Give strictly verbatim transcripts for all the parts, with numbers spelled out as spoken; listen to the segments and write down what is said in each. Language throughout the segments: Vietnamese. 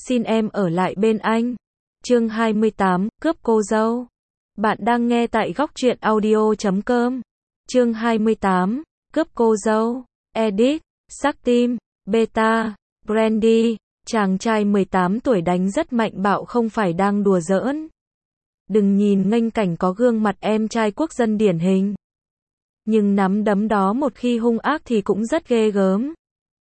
xin em ở lại bên anh. Chương hai mươi tám, cướp cô dâu. Bạn đang nghe tại góc truyện audio chấm com. Chương hai mươi tám, cướp cô dâu. Edit, sắc tim, beta, Brandy, chàng trai mười tám tuổi đánh rất mạnh bạo không phải đang đùa giỡn. Đừng nhìn nghênh cảnh có gương mặt em trai quốc dân điển hình. Nhưng nắm đấm đó một khi hung ác thì cũng rất ghê gớm.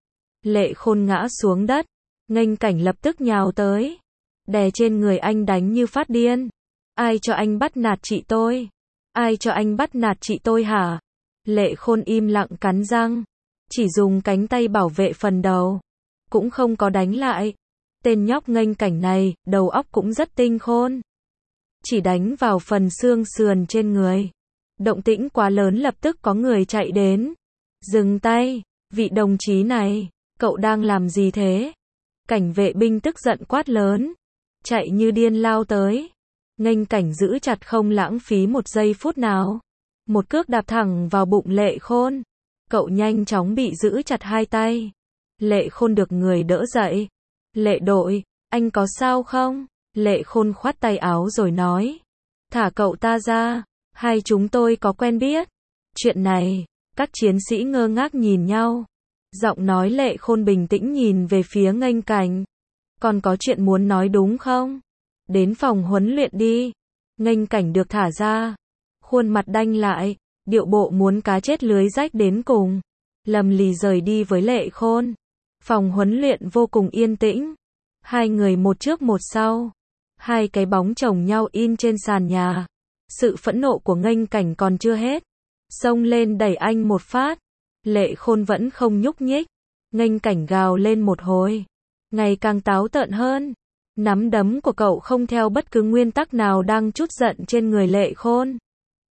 Lệ Khôn ngã xuống đất, nghênh cảnh lập tức nhào tới, đè trên người anh đánh như phát điên. Ai cho anh bắt nạt chị tôi? Ai cho anh bắt nạt chị tôi hả? Lệ Khôn im lặng cắn răng, chỉ dùng cánh tay bảo vệ phần đầu, cũng không có đánh lại. Tên nhóc nghênh cảnh này, đầu óc cũng rất tinh khôn. Chỉ đánh vào phần xương sườn trên người. Động tĩnh quá lớn lập tức có người chạy đến. Dừng tay, vị đồng chí này, cậu đang làm gì thế? Cảnh vệ binh tức giận quát lớn, chạy như điên lao tới. Nghênh cảnh giữ chặt không lãng phí một giây phút nào. Một cước đạp thẳng vào bụng Lệ Khôn. Cậu nhanh chóng bị giữ chặt hai tay. Lệ Khôn được người đỡ dậy. Lệ đội, anh có sao không? Lệ Khôn khoát tay áo rồi nói, thả cậu ta ra, hai chúng tôi có quen biết. Chuyện này, các chiến sĩ ngơ ngác nhìn nhau. Giọng nói Lệ Khôn bình tĩnh nhìn về phía nghênh cảnh. Còn có chuyện muốn nói đúng không? Đến phòng huấn luyện đi. Nghênh cảnh được thả ra. Khuôn mặt đanh lại, điệu bộ muốn cá chết lưới rách đến cùng. Lầm lì rời đi với Lệ Khôn. Phòng huấn luyện vô cùng yên tĩnh. Hai người một trước một sau. Hai cái bóng chồng nhau in trên sàn nhà. Sự phẫn nộ của nghênh cảnh còn chưa hết. Xông lên đẩy anh một phát. Lệ Khôn vẫn không nhúc nhích. Nghênh cảnh gào lên một hồi. Ngày càng táo tợn hơn. Nắm đấm của cậu không theo bất cứ nguyên tắc nào đang trút giận trên người Lệ Khôn.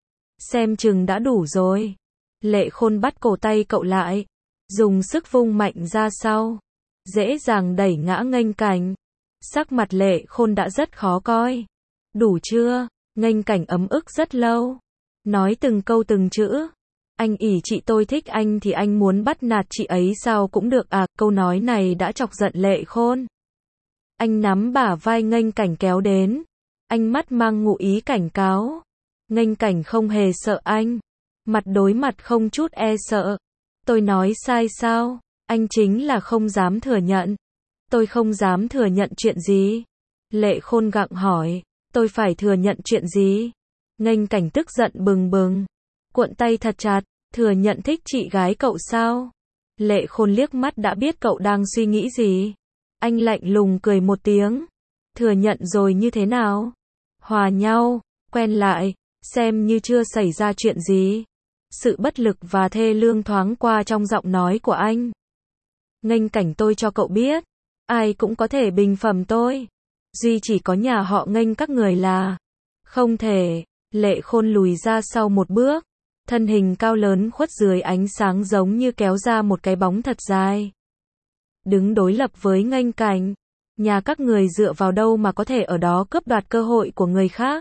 Xem chừng đã đủ rồi. Lệ Khôn bắt cổ tay cậu lại. Dùng sức vung mạnh ra sau. Dễ dàng đẩy ngã nghênh cảnh. Sắc mặt Lệ Khôn đã rất khó coi. Đủ chưa? Nghênh cảnh ấm ức rất lâu. Nói từng câu từng chữ. Anh ỷ chị tôi thích anh thì anh muốn bắt nạt chị ấy sao cũng được à? Câu nói này đã chọc giận Lệ Khôn. Anh nắm bả vai nghênh cảnh kéo đến. Ánh mắt mang ngụ ý cảnh cáo. Nghênh cảnh không hề sợ anh. Mặt đối mặt không chút e sợ. Tôi nói sai sao? Anh chính là không dám thừa nhận. Tôi không dám thừa nhận chuyện gì? Lệ Khôn gặng hỏi. Tôi phải thừa nhận chuyện gì? Nghênh cảnh tức giận bừng bừng. Cuộn tay thật chặt. Thừa nhận thích chị gái cậu sao? Lệ Khôn liếc mắt đã biết cậu đang suy nghĩ gì. Anh lạnh lùng cười một tiếng. Thừa nhận rồi như thế nào? Hòa nhau, quen lại, xem như chưa xảy ra chuyện gì. Sự bất lực và thê lương thoáng qua trong giọng nói của anh. Nghênh cảnh tôi cho cậu biết. Ai cũng có thể bình phẩm tôi. Duy chỉ có nhà họ nghênh các người là không thể. Lệ Khôn lùi ra sau một bước. Thân hình cao lớn khuất dưới ánh sáng giống như kéo ra một cái bóng thật dài. Đứng đối lập với nghênh cảnh. Nhà các người dựa vào đâu mà có thể ở đó cướp đoạt cơ hội của người khác?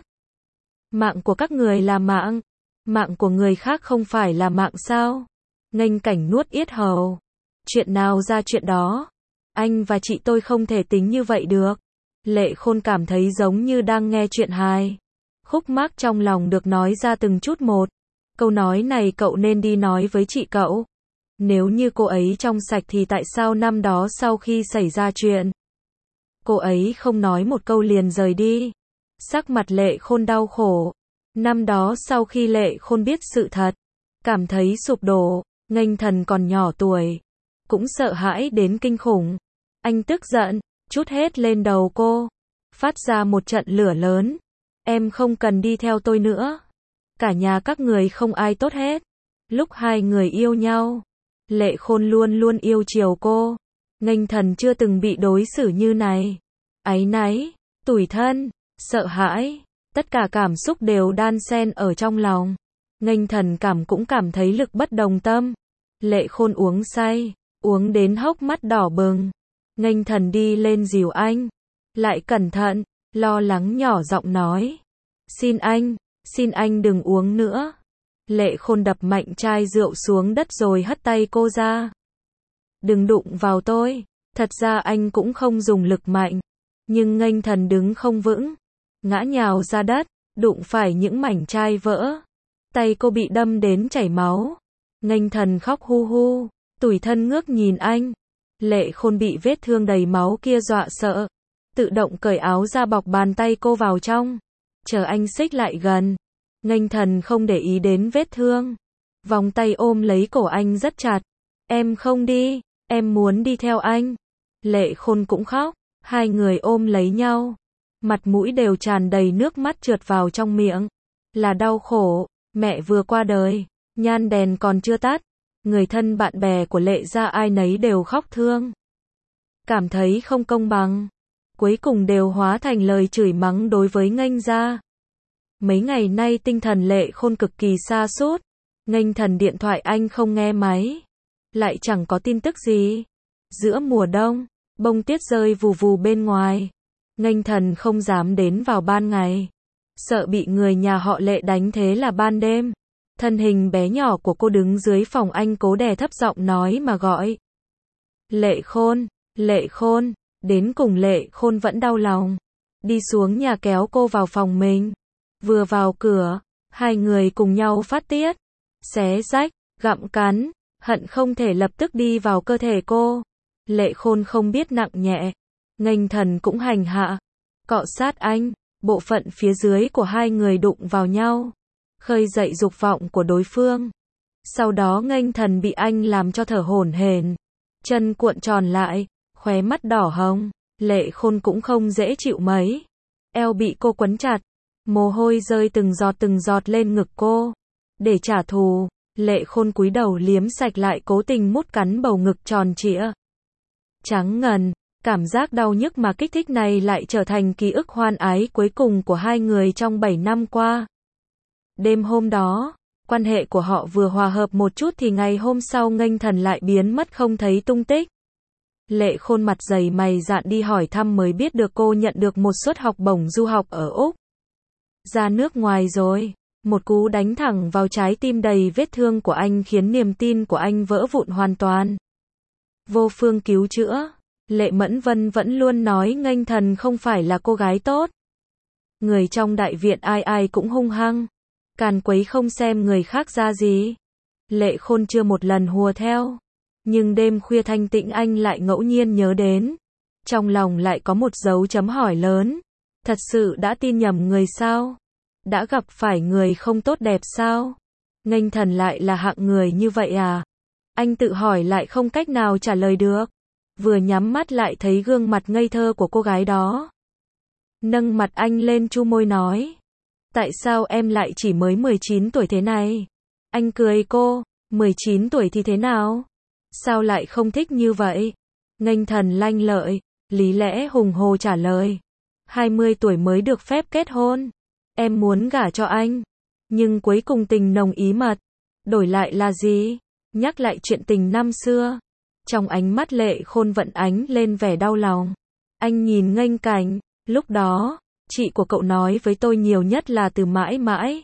Mạng của các người là mạng. Mạng của người khác không phải là mạng sao? Nghênh cảnh nuốt yết hầu. Chuyện nào ra chuyện đó. Anh và chị tôi không thể tính như vậy được. Lệ Khôn cảm thấy giống như đang nghe chuyện hài. Khúc mắc trong lòng được nói ra từng chút một. Câu nói này cậu nên đi nói với chị cậu. Nếu như cô ấy trong sạch thì tại sao năm đó sau khi xảy ra chuyện, cô ấy không nói một câu liền rời đi? Sắc mặt Lệ Khôn đau khổ. Năm đó sau khi Lệ Khôn biết sự thật, cảm thấy sụp đổ, nghênh thần còn nhỏ tuổi, cũng sợ hãi đến kinh khủng. Anh tức giận, trút hết lên đầu cô, phát ra một trận lửa lớn. Em không cần đi theo tôi nữa. Cả nhà các người không ai tốt hết. Lúc hai người yêu nhau, Lệ Khôn luôn luôn yêu chiều cô. Nghênh thần chưa từng bị đối xử như này. Áy náy, tủi thân, sợ hãi, tất cả cảm xúc đều đan xen ở trong lòng. Nghênh thần cảm cũng cảm thấy lực bất đồng tâm. Lệ Khôn uống say, uống đến hốc mắt đỏ bừng. Nghênh thần đi lên dìu anh. Lại cẩn thận, lo lắng nhỏ giọng nói. Xin anh, xin anh đừng uống nữa. Lệ Khôn đập mạnh chai rượu xuống đất rồi hất tay cô ra. Đừng đụng vào tôi. Thật ra anh cũng không dùng lực mạnh. Nhưng Nghênh Thần đứng không vững, ngã nhào ra đất, đụng phải những mảnh chai vỡ. Tay cô bị đâm đến chảy máu. Nghênh Thần khóc hu hu, tủi thân ngước nhìn anh. Lệ Khôn bị vết thương đầy máu kia dọa sợ, tự động cởi áo ra bọc bàn tay cô vào trong, chờ anh xích lại gần. Nghênh Thần không để ý đến vết thương, vòng tay ôm lấy cổ anh rất chặt. Em không đi, em muốn đi theo anh. Lệ Khôn cũng khóc, hai người ôm lấy nhau, mặt mũi đều tràn đầy nước mắt trượt vào trong miệng. Là đau khổ, mẹ vừa qua đời, nhan đèn còn chưa tắt, người thân bạn bè của Lệ gia ai nấy đều khóc thương. Cảm thấy không công bằng, cuối cùng đều hóa thành lời chửi mắng đối với Nghênh gia. Mấy ngày nay tinh thần Lệ Khôn cực kỳ sa sút, Nghênh Thần điện thoại anh không nghe máy, lại chẳng có tin tức gì. Giữa mùa đông, bông tuyết rơi vù vù bên ngoài, Nghênh Thần không dám đến vào ban ngày, sợ bị người nhà họ Lệ đánh, thế là ban đêm, thân hình bé nhỏ của cô đứng dưới phòng anh cố đè thấp giọng nói mà gọi. Lệ Khôn, Lệ Khôn, đến cùng Lệ Khôn vẫn đau lòng, đi xuống nhà kéo cô vào phòng mình. Vừa vào cửa, hai người cùng nhau phát tiết, xé rách, gặm cắn, hận không thể lập tức đi vào cơ thể cô. Lệ Khôn không biết nặng nhẹ, Nghênh Thần cũng hành hạ, cọ sát anh, bộ phận phía dưới của hai người đụng vào nhau, khơi dậy dục vọng của đối phương. Sau đó Nghênh Thần bị anh làm cho thở hổn hển, chân cuộn tròn lại, khóe mắt đỏ hồng. Lệ Khôn cũng không dễ chịu mấy, eo bị cô quấn chặt, mồ hôi rơi từng giọt từng giọt lên ngực cô. Để trả thù, Lệ Khôn cúi đầu liếm sạch lại cố tình mút cắn bầu ngực tròn trịa, trắng ngần. Cảm giác đau nhức mà kích thích này lại trở thành ký ức hoan ái cuối cùng của hai người trong bảy năm qua. Đêm hôm đó, quan hệ của họ vừa hòa hợp một chút thì ngày hôm sau Nghênh Thần lại biến mất không thấy tung tích. Lệ Khôn mặt dày mày dạn đi hỏi thăm mới biết được cô nhận được một suất học bổng du học ở Úc. Ra nước ngoài rồi. Một cú đánh thẳng vào trái tim đầy vết thương của anh khiến niềm tin của anh vỡ vụn hoàn toàn. Vô phương cứu chữa. Lệ Mẫn Vân vẫn luôn nói Nghênh Thần không phải là cô gái tốt. Người trong đại viện ai ai cũng hung hăng, càn quấy không xem người khác ra gì. Lệ Khôn chưa một lần hùa theo, nhưng đêm khuya thanh tĩnh anh lại ngẫu nhiên nhớ đến. Trong lòng lại có một dấu chấm hỏi lớn. Thật sự đã tin nhầm người sao? Đã gặp phải người không tốt đẹp sao? Nghênh Thần lại là hạng người như vậy à? Anh tự hỏi lại không cách nào trả lời được. Vừa nhắm mắt lại thấy gương mặt ngây thơ của cô gái đó. Nâng mặt anh lên chu môi nói. Tại sao em lại chỉ mới mười chín tuổi thế này? Anh cười cô, mười chín tuổi thì thế nào? Sao lại không thích như vậy? Nghênh Thần lanh lợi, lý lẽ hùng hồ trả lời. hai mươi tuổi mới được phép kết hôn. Em muốn gả cho anh. Nhưng cuối cùng tình nồng ý mật. Đổi lại là gì? Nhắc lại chuyện tình năm xưa. Trong ánh mắt Lệ Khôn vận ánh lên vẻ đau lòng. Anh nhìn Nghênh Cảnh. Lúc đó, chị của cậu nói với tôi nhiều nhất là từ mãi mãi.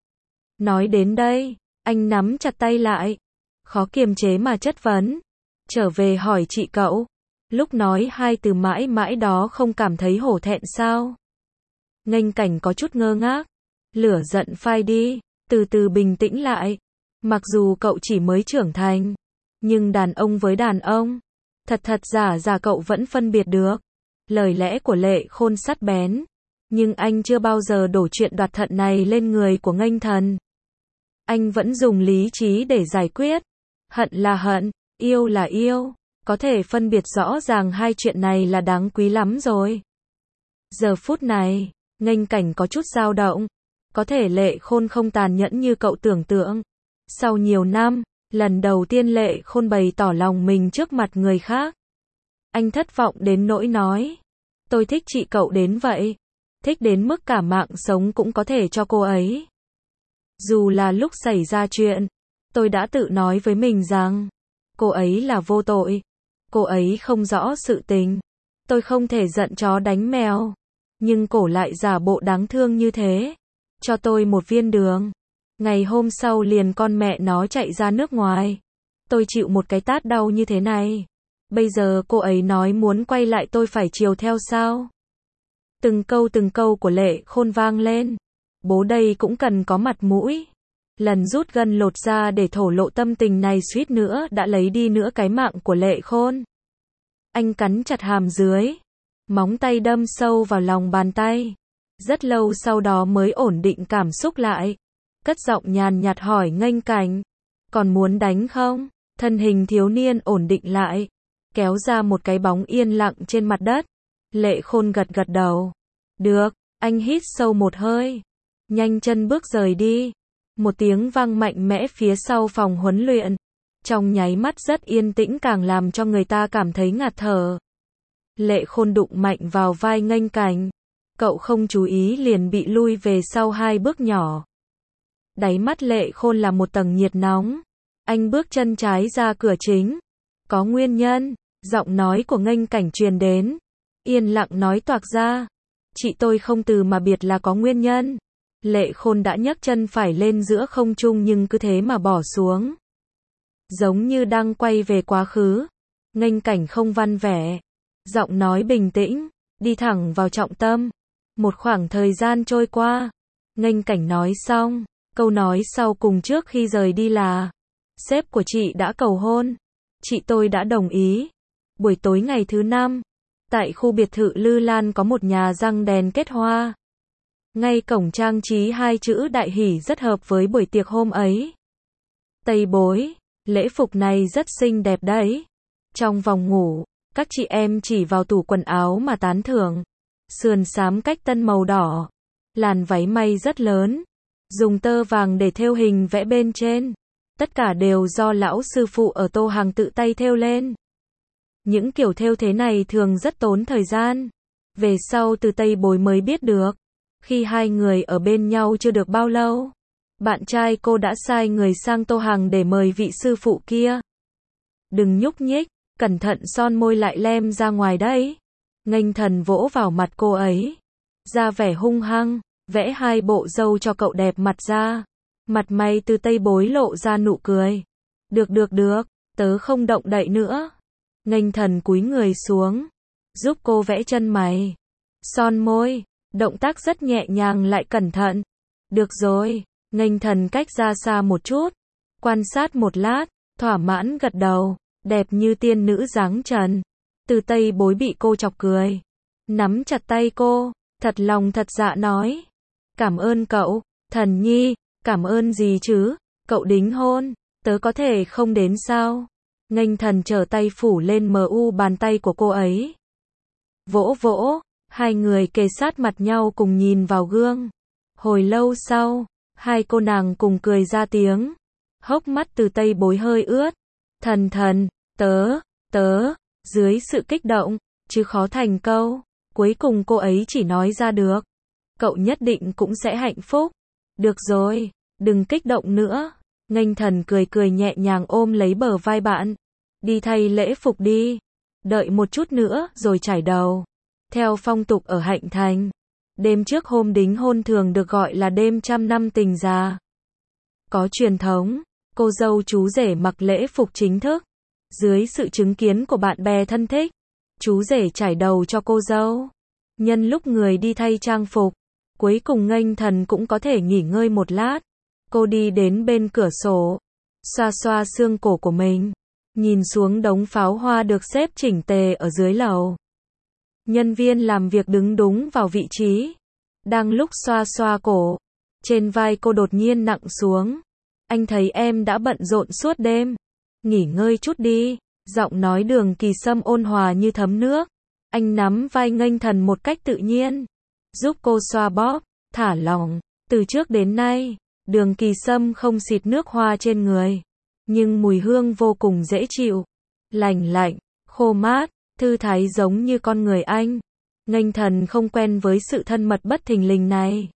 Nói đến đây, anh nắm chặt tay lại. Khó kiềm chế mà chất vấn. Trở về hỏi chị cậu. Lúc nói hai từ mãi mãi đó không cảm thấy hổ thẹn sao? Nghênh Cảnh có chút ngơ ngác. Lửa giận phai đi, từ từ bình tĩnh lại. Mặc dù cậu chỉ mới trưởng thành, nhưng đàn ông với đàn ông, thật thật giả giả cậu vẫn phân biệt được. Lời lẽ của Lệ Khôn sắc bén, nhưng anh chưa bao giờ đổ chuyện đoạt thận này lên người của Nghênh Thần. Anh vẫn dùng lý trí để giải quyết. Hận là hận, yêu là yêu, có thể phân biệt rõ ràng hai chuyện này là đáng quý lắm rồi. Giờ phút này, Nghênh Cảnh có chút dao động. Có thể Lệ Khôn không tàn nhẫn như cậu tưởng tượng. Sau nhiều năm, lần đầu tiên Lệ Khôn bày tỏ lòng mình trước mặt người khác. Anh thất vọng đến nỗi nói. Tôi thích chị cậu đến vậy. Thích đến mức cả mạng sống cũng có thể cho cô ấy. Dù là lúc xảy ra chuyện, tôi đã tự nói với mình rằng, cô ấy là vô tội. Cô ấy không rõ sự tình. Tôi không thể giận chó đánh mèo. Nhưng cổ lại giả bộ đáng thương như thế. Cho tôi một viên đường. Ngày hôm sau liền con mẹ nó chạy ra nước ngoài. Tôi chịu một cái tát đau như thế này. Bây giờ cô ấy nói muốn quay lại tôi phải chiều theo sao? Từng câu từng câu của Lệ Khôn vang lên. Bố đây cũng cần có mặt mũi. Lần rút gân lột da để thổ lộ tâm tình này suýt nữa đã lấy đi nữa cái mạng của Lệ Khôn. Anh cắn chặt hàm dưới. Móng tay đâm sâu vào lòng bàn tay. Rất lâu sau đó mới ổn định cảm xúc lại. Cất giọng nhàn nhạt hỏi Nghênh Cảnh. Còn muốn đánh không? Thân hình thiếu niên ổn định lại. Kéo ra một cái bóng yên lặng trên mặt đất. Lệ Khôn gật gật đầu. Được, anh hít sâu một hơi. Nhanh chân bước rời đi. Một tiếng vang mạnh mẽ phía sau phòng huấn luyện. Trong nháy mắt rất yên tĩnh càng làm cho người ta cảm thấy ngạt thở. Lệ Khôn đụng mạnh vào vai Nghênh Cảnh. Cậu không chú ý liền bị lui về sau hai bước nhỏ. Đáy mắt Lệ Khôn là một tầng nhiệt nóng. Anh bước chân trái ra cửa chính. Có nguyên nhân, giọng nói của Nghênh Cảnh truyền đến. Yên lặng nói toạc ra. Chị tôi không từ mà biệt là có nguyên nhân. Lệ Khôn đã nhấc chân phải lên giữa không trung nhưng cứ thế mà bỏ xuống. Giống như đang quay về quá khứ. Nghênh Cảnh không văn vẻ. Giọng nói bình tĩnh, đi thẳng vào trọng tâm. Một khoảng thời gian trôi qua. Nghênh Cảnh nói xong. Câu nói sau cùng trước khi rời đi là: sếp của chị đã cầu hôn. Chị tôi đã đồng ý. Buổi tối ngày thứ năm, tại khu biệt thự Lư Lan có một nhà răng đèn kết hoa. Ngay cổng trang trí hai chữ đại hỷ rất hợp với buổi tiệc hôm ấy. Tây bối, lễ phục này rất xinh đẹp đấy. Trong phòng ngủ, các chị em chỉ vào tủ quần áo mà tán thưởng. Sườn xám cách tân màu đỏ. Làn váy may rất lớn. Dùng tơ vàng để thêu hình vẽ bên trên. Tất cả đều do lão sư phụ ở Tô Hàng tự tay thêu lên. Những kiểu thêu thế này thường rất tốn thời gian. Về sau từ Tây Bối mới biết được. Khi hai người ở bên nhau chưa được bao lâu, bạn trai cô đã sai người sang Tô Hàng để mời vị sư phụ kia. Đừng nhúc nhích, cẩn thận son môi lại lem ra ngoài đấy. Nghênh Thần vỗ vào mặt cô ấy. Ra vẻ hung hăng, vẽ hai bộ râu cho cậu đẹp mặt ra. Mặt mày từ Tây Bối lộ ra nụ cười. Được được được, tớ không động đậy nữa. Nghênh Thần cúi người xuống, giúp cô vẽ chân mày, son môi, động tác rất nhẹ nhàng lại cẩn thận. Được rồi, Nghênh Thần cách ra xa một chút, quan sát một lát, thỏa mãn gật đầu, đẹp như tiên nữ dáng trần. Từ Tây Bối bị cô chọc cười, nắm chặt tay cô, thật lòng thật dạ nói. Cảm ơn cậu, Thần nhi, cảm ơn gì chứ, cậu đính hôn, tớ có thể không đến sao? Nghênh Thần trở tay phủ lên mờ u bàn tay của cô ấy. Vỗ vỗ, hai người kề sát mặt nhau cùng nhìn vào gương. Hồi lâu sau, hai cô nàng cùng cười ra tiếng. Hốc mắt từ Tây Bối hơi ướt. Thần thần, tớ, tớ, dưới sự kích động, chứ khó thành câu. Cuối cùng cô ấy chỉ nói ra được. Cậu nhất định cũng sẽ hạnh phúc. Được rồi, đừng kích động nữa. Nghênh Thần cười cười nhẹ nhàng ôm lấy bờ vai bạn. Đi thay lễ phục đi. Đợi một chút nữa rồi trải đầu. Theo phong tục ở Hạnh Thành, đêm trước hôm đính hôn thường được gọi là đêm trăm năm tình già. Có truyền thống, cô dâu chú rể mặc lễ phục chính thức. Dưới sự chứng kiến của bạn bè thân thích, chú rể trải đầu cho cô dâu. Nhân lúc người đi thay trang phục, cuối cùng Nghênh Thần cũng có thể nghỉ ngơi một lát. Cô đi đến bên cửa sổ, xoa xoa xương cổ của mình, nhìn xuống đống pháo hoa được xếp chỉnh tề ở dưới lầu. Nhân viên làm việc đứng đúng vào vị trí. Đang lúc xoa xoa cổ, trên vai cô đột nhiên nặng xuống. Anh thấy em đã bận rộn suốt đêm. Nghỉ ngơi chút đi. Giọng nói Đường Kỳ Sâm ôn hòa như thấm nước. Anh nắm vai Nghênh Thần một cách tự nhiên, giúp cô xoa bóp, thả lỏng. Từ trước đến nay, Đường Kỳ Sâm không xịt nước hoa trên người, nhưng mùi hương vô cùng dễ chịu, lành lạnh, khô mát, thư thái giống như con người anh. Nghênh Thần không quen với sự thân mật bất thình lình này.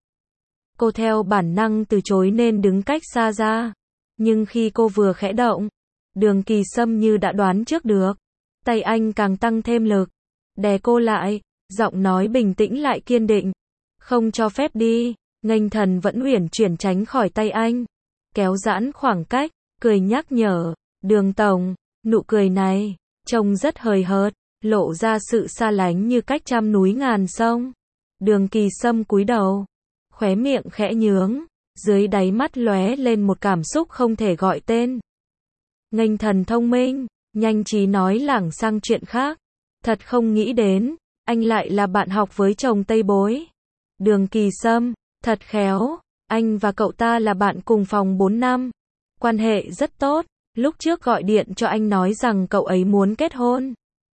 Cô theo bản năng từ chối nên đứng cách xa ra. Nhưng khi cô vừa khẽ động, Đường Kỳ Sâm như đã đoán trước được. Tay anh càng tăng thêm lực, đè cô lại, giọng nói bình tĩnh lại kiên định. Không cho phép đi. Nghênh Thần vẫn uyển chuyển tránh khỏi tay anh, kéo giãn khoảng cách, cười nhắc nhở. Đường tổng, nụ cười này trông rất hời hợt, lộ ra sự xa lánh như cách trăm núi ngàn sông. Đường Kỳ Sâm cúi đầu, khóe miệng khẽ nhướng, dưới đáy mắt lóe lên một cảm xúc không thể gọi tên. Nghênh thần thông minh, nhanh trí nói lảng sang chuyện khác. Thật không nghĩ đến, anh lại là bạn học với chồng Tây Bối. Đường Kỳ Sâm, thật khéo, anh và cậu ta là bạn cùng phòng bốn năm. Quan hệ rất tốt, lúc trước gọi điện cho anh nói rằng cậu ấy muốn kết hôn.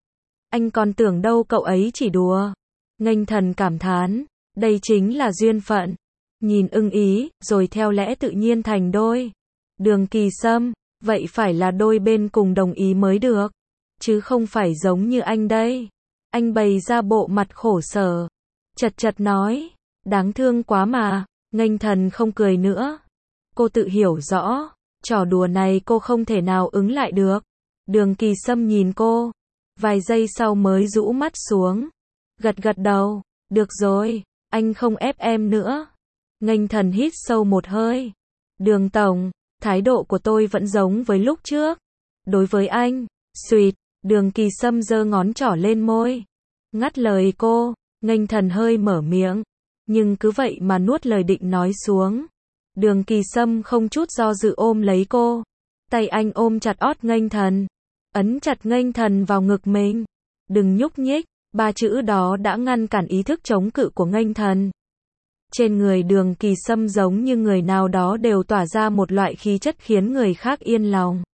Anh còn tưởng đâu cậu ấy chỉ đùa. Nghênh thần cảm thán, đây chính là duyên phận. Nhìn ưng ý, rồi theo lẽ tự nhiên thành đôi. Đường Kỳ Sâm, vậy phải là đôi bên cùng đồng ý mới được. Chứ không phải giống như anh đây. Anh bày ra bộ mặt khổ sở. Chật chật nói, đáng thương quá mà. Nghênh thần không cười nữa. Cô tự hiểu rõ, trò đùa này cô không thể nào ứng lại được. Đường Kỳ Sâm nhìn cô, vài giây sau mới rũ mắt xuống. Gật gật đầu, được rồi, anh không ép em nữa. Nghênh thần hít sâu một hơi. Đường tổng, thái độ của tôi vẫn giống với lúc trước. Đối với anh, suýt, Đường Kỳ Sâm giơ ngón trỏ lên môi. Ngắt lời cô, nghênh thần hơi mở miệng. Nhưng cứ vậy mà nuốt lời định nói xuống. Đường Kỳ Sâm không chút do dự ôm lấy cô. Tay anh ôm chặt ót nghênh thần. Ấn chặt nghênh thần vào ngực mình. Đừng nhúc nhích, ba chữ đó đã ngăn cản ý thức chống cự của nghênh thần. Trên người Đường Kỳ Sâm giống như người nào đó đều tỏa ra một loại khí chất khiến người khác yên lòng.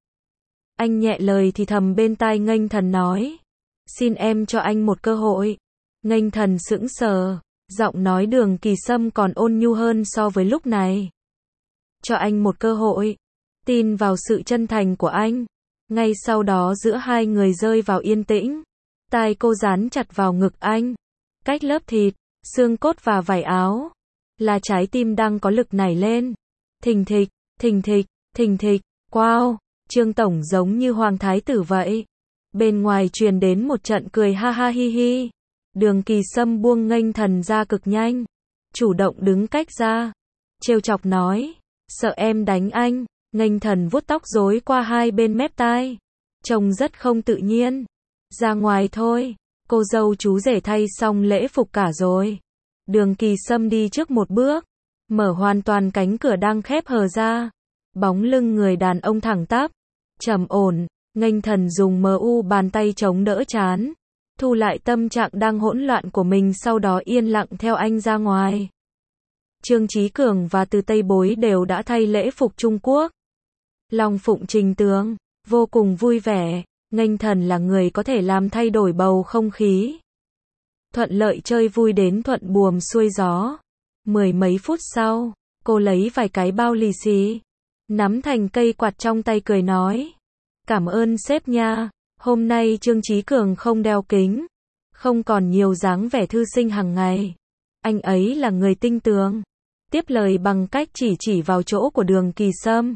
Anh nhẹ lời thì thầm bên tai nghênh thần nói. Xin em cho anh một cơ hội. Nghênh thần sững sờ, giọng nói Đường Kỳ Sâm còn ôn nhu hơn so với lúc này. Cho anh một cơ hội. Tin vào sự chân thành của anh. Ngay sau đó giữa hai người rơi vào yên tĩnh. Tai cô dán chặt vào ngực anh. Cách lớp thịt, xương cốt và vải áo. Là trái tim đang có lực nảy lên. Thình thịch, thình thịch, thình thịch. Wow, Trương Tổng giống như hoàng thái tử vậy. Bên ngoài truyền đến một trận cười ha ha hi hi. Đường Kỳ Sâm buông nghênh thần ra cực nhanh. Chủ động đứng cách ra. Trêu chọc nói. Sợ em đánh anh. Nghênh thần vuốt tóc rối qua hai bên mép tai. Trông rất không tự nhiên. Ra ngoài thôi. Cô dâu chú rể thay xong lễ phục cả rồi. Đường Kỳ Sâm đi trước một bước. Mở hoàn toàn cánh cửa đang khép hờ ra. Bóng lưng người đàn ông thẳng tắp. Trầm ổn. Nghênh thần dùng mờ u bàn tay chống đỡ trán. Thu lại tâm trạng đang hỗn loạn của mình, sau đó yên lặng theo anh ra ngoài. Trương Chí Cường và Từ Tây Bối đều đã thay lễ phục Trung Quốc. Long Phụng Trình Tường, vô cùng vui vẻ. Nghênh thần là người có thể làm thay đổi bầu không khí. Thuận lợi chơi vui đến thuận buồm xuôi gió. Mười mấy phút sau, cô lấy vài cái bao lì xì, nắm thành cây quạt trong tay cười nói. Cảm ơn sếp nha, hôm nay Trương Chí Cường không đeo kính, không còn nhiều dáng vẻ thư sinh hàng ngày. Anh ấy là người tinh tường. Tiếp lời bằng cách chỉ chỉ vào chỗ của Đường Kỳ Sâm.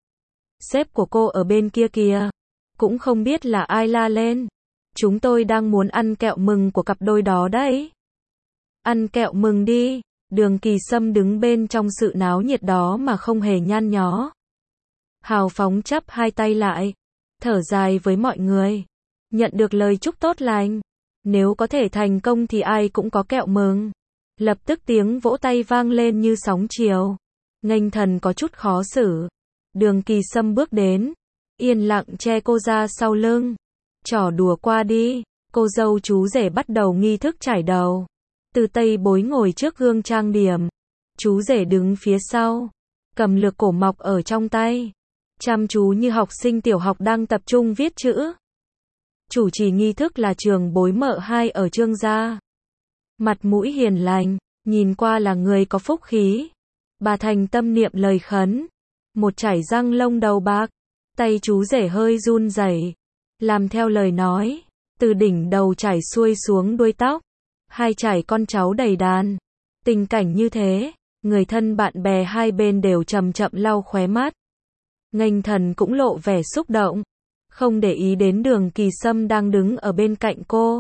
Sếp của cô ở bên kia kìa. Cũng không biết là ai la lên. Chúng tôi đang muốn ăn kẹo mừng của cặp đôi đó đấy. Ăn kẹo mừng đi. Đường Kỳ Sâm đứng bên trong sự náo nhiệt đó mà không hề nhăn nhó. Hào phóng chắp hai tay lại. Thở dài với mọi người. Nhận được lời chúc tốt lành. Nếu có thể thành công thì ai cũng có kẹo mừng. Lập tức tiếng vỗ tay vang lên như sóng chiều. Nghênh thần có chút khó xử. Đường Kỳ Sâm bước đến. Yên lặng che cô ra sau lưng. Trò đùa qua đi. Cô dâu chú rể bắt đầu nghi thức trải đầu. Từ Tây Bối ngồi trước gương trang điểm. Chú rể đứng phía sau. Cầm lược cổ mọc ở trong tay. Chăm chú như học sinh tiểu học đang tập trung viết chữ. Chủ trì nghi thức là Trường Bối mợ hai ở Trương gia. Mặt mũi hiền lành, nhìn qua là người có phúc khí. Bà thành tâm niệm lời khấn. Một chải răng lông đầu bạc. Tay chú rể hơi run rẩy, làm theo lời nói. Từ đỉnh đầu chải xuôi xuống đuôi tóc. Hai chải con cháu đầy đàn. Tình cảnh như thế, người thân bạn bè hai bên đều chậm chậm lau khóe mắt. Nghênh thần cũng lộ vẻ xúc động. Không để ý đến Đường Kỳ Sâm đang đứng ở bên cạnh cô.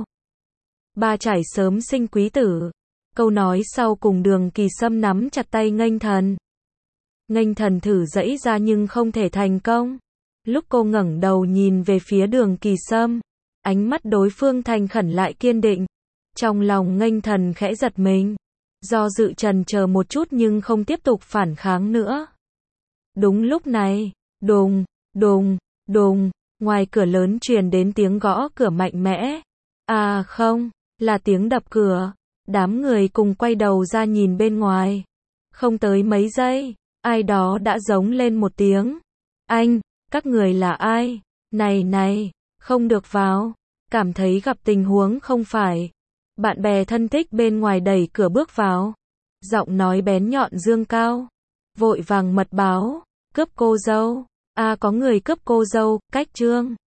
Ba chải sớm sinh quý tử. Câu nói sau cùng Đường Kỳ Sâm nắm chặt tay nghênh thần. Nghênh thần thử giãy ra nhưng không thể thành công. Lúc cô ngẩng đầu nhìn về phía Đường Kỳ Sâm, ánh mắt đối phương thành khẩn lại kiên định. Trong lòng nghênh thần khẽ giật mình. Do dự trần chờ một chút nhưng không tiếp tục phản kháng nữa. Đúng lúc này, đùng, đùng, đùng, ngoài cửa lớn truyền đến tiếng gõ cửa mạnh mẽ. À không, là tiếng đập cửa. Đám người cùng quay đầu ra nhìn bên ngoài. Không tới mấy giây, ai đó đã giống lên một tiếng. Anh, các người là ai? Này này, không được vào. Cảm thấy gặp tình huống không phải. Bạn bè thân thích bên ngoài đẩy cửa bước vào. Giọng nói bén nhọn dương cao. Vội vàng mật báo. Cướp cô dâu. À có người cướp cô dâu, cách Trương.